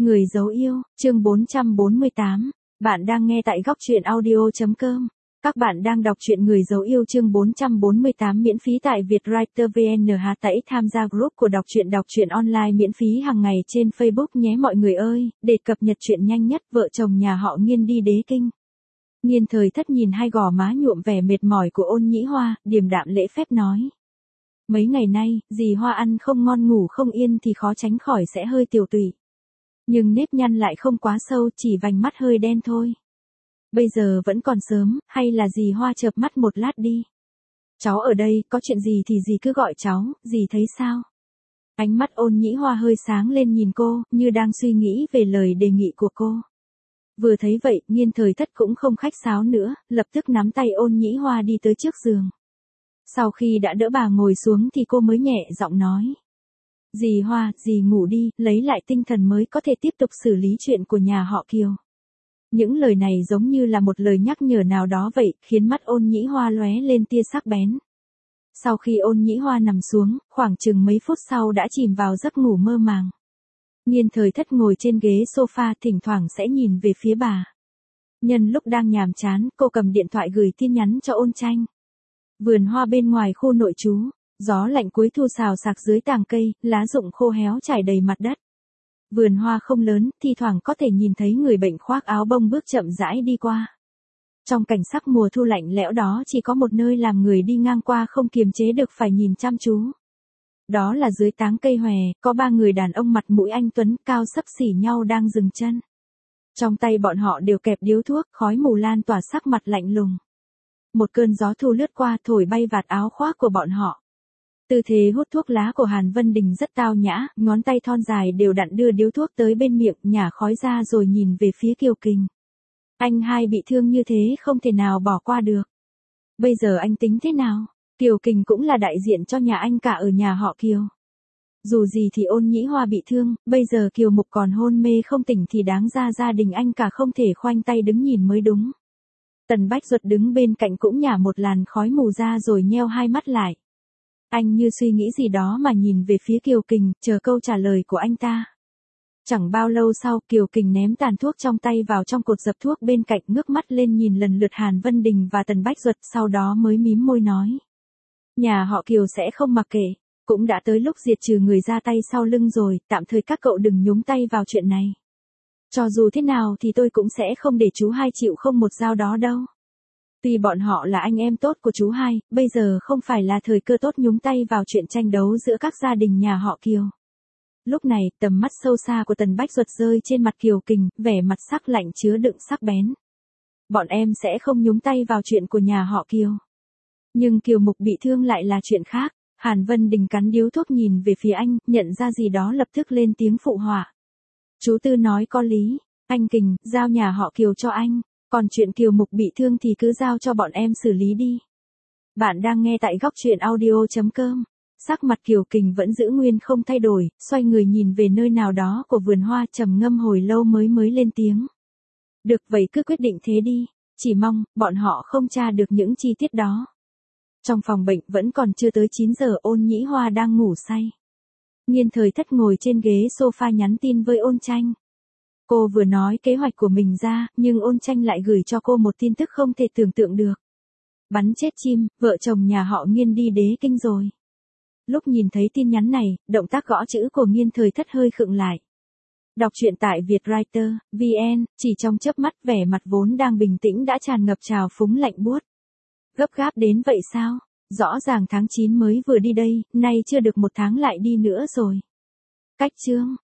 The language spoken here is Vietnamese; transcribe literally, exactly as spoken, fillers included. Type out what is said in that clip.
Người dấu yêu, chương bốn trăm bốn mươi tám. Bạn đang nghe tại góc truyện audio chấm com. Các bạn đang đọc truyện Người dấu yêu chương bốn trăm bốn mươi tám miễn phí tại Vietwriter vê en. Hà Tẩy tham gia group của đọc truyện đọc truyện online miễn phí hàng ngày trên Facebook nhé mọi người ơi, để cập nhật truyện nhanh nhất. Vợ chồng nhà họ Nghiên đi đế kinh. Nghiên Thời Thất nhìn hai gò má nhuộm vẻ mệt mỏi của Ôn Nhĩ Hoa, điềm đạm lễ phép nói. Mấy ngày nay, dì Hoa ăn không ngon ngủ không yên thì khó tránh khỏi sẽ hơi tiểu tụy. Nhưng nếp nhăn lại không quá sâu, chỉ vành mắt hơi đen thôi. Bây giờ vẫn còn sớm, hay là dì Hoa chợp mắt một lát đi. Cháu ở đây, có chuyện gì thì dì cứ gọi cháu, dì thấy sao? Ánh mắt Ôn Nhĩ Hoa hơi sáng lên nhìn cô, như đang suy nghĩ về lời đề nghị của cô. Vừa thấy vậy, Nghiên Thời Thất cũng không khách sáo nữa, lập tức nắm tay Ôn Nhĩ Hoa đi tới trước giường. Sau khi đã đỡ bà ngồi xuống thì cô mới nhẹ giọng nói. Dì Hoa, dì ngủ đi, lấy lại tinh thần mới có thể tiếp tục xử lý chuyện của nhà họ Kiều. Những lời này giống như là một lời nhắc nhở nào đó vậy, khiến mắt Ôn Nhĩ Hoa lóe lên tia sắc bén. Sau khi Ôn Nhĩ Hoa nằm xuống, khoảng chừng mấy phút sau đã chìm vào giấc ngủ mơ màng. Nghiên Thời Thất ngồi trên ghế sofa thỉnh thoảng sẽ nhìn về phía bà. Nhân lúc đang nhàm chán, cô cầm điện thoại gửi tin nhắn cho Ôn Tranh. Vườn hoa bên ngoài khu nội trú. Gió lạnh cuối thu xào xạc dưới tàng cây, lá rụng khô héo trải đầy mặt đất. Vườn hoa không lớn, thi thoảng có thể nhìn thấy người bệnh khoác áo bông bước chậm rãi đi qua. Trong cảnh sắc mùa thu lạnh lẽo đó chỉ có một nơi làm người đi ngang qua không kiềm chế được phải nhìn chăm chú. Đó là dưới táng cây hòe, có ba người đàn ông mặt mũi anh tuấn cao xấp xỉ nhau đang dừng chân. Trong tay bọn họ đều kẹp điếu thuốc, khói mù lan tỏa sắc mặt lạnh lùng. Một cơn gió thu lướt qua thổi bay vạt áo khoác của bọn họ. Tư thế hút thuốc lá của Hàn Vân Đình rất tao nhã, ngón tay thon dài đều đặn đưa điếu thuốc tới bên miệng, nhả khói ra rồi nhìn về phía Kiều Kình. Anh hai bị thương như thế không thể nào bỏ qua được. Bây giờ anh tính thế nào? Kiều Kình cũng là đại diện cho nhà anh cả ở nhà họ Kiều. Dù gì thì Ôn Nhĩ Hoa bị thương, bây giờ Kiều Mục còn hôn mê không tỉnh thì đáng ra gia đình anh cả không thể khoanh tay đứng nhìn mới đúng. Tần Bách Duật đứng bên cạnh cũng nhả một làn khói mù ra rồi nheo hai mắt lại. Anh như suy nghĩ gì đó mà nhìn về phía Kiều Kình, chờ câu trả lời của anh ta. Chẳng bao lâu sau, Kiều Kình ném tàn thuốc trong tay vào trong cột dập thuốc bên cạnh, ngước mắt lên nhìn lần lượt Hàn Vân Đình và Tần Bách Duật, sau đó mới mím môi nói. Nhà họ Kiều sẽ không mặc kệ, cũng đã tới lúc diệt trừ người ra tay sau lưng rồi, tạm thời các cậu đừng nhúng tay vào chuyện này. Cho dù thế nào thì tôi cũng sẽ không để chú hai chịu không một dao đó đâu. Tuy bọn họ là anh em tốt của chú hai, bây giờ không phải là thời cơ tốt nhúng tay vào chuyện tranh đấu giữa các gia đình nhà họ Kiều. Lúc này, tầm mắt sâu xa của Tần Bách Duật rơi trên mặt Kiều Kình, vẻ mặt sắc lạnh chứa đựng sắc bén. Bọn em sẽ không nhúng tay vào chuyện của nhà họ Kiều. Nhưng Kiều Mục bị thương lại là chuyện khác. Hàn Vân Đình cắn điếu thuốc nhìn về phía anh, nhận ra gì đó lập tức lên tiếng phụ họa. Chú Tư nói có lý, anh Kình, giao nhà họ Kiều cho anh. Còn chuyện Kiều Mục bị thương thì cứ giao cho bọn em xử lý đi. Bạn đang nghe tại góc truyện audio chấm com. Sắc mặt Kiều Kình vẫn giữ nguyên không thay đổi, xoay người nhìn về nơi nào đó của vườn hoa, trầm ngâm hồi lâu mới mới lên tiếng. Được vậy cứ quyết định thế đi, chỉ mong bọn họ không tra được những chi tiết đó. Trong phòng bệnh vẫn còn chưa tới chín giờ, Ôn Nhĩ Hoa đang ngủ say. Nghiên Thời Thất ngồi trên ghế sofa nhắn tin với Ôn Tranh. Cô vừa nói kế hoạch của mình ra, nhưng Ôn Tranh lại gửi cho cô một tin tức không thể tưởng tượng được. Bắn chết chim, vợ chồng nhà họ Nghiên đi đế kinh rồi. Lúc nhìn thấy tin nhắn này, động tác gõ chữ của Nghiên Thời Thất hơi khựng lại. Đọc truyện tại Vietwriter vê en, chỉ trong chớp mắt vẻ mặt vốn đang bình tĩnh đã tràn ngập trào phúng lạnh buốt. Gấp gáp đến vậy sao? Rõ ràng tháng chín mới vừa đi đây, nay chưa được một tháng lại đi nữa rồi. Cách chương.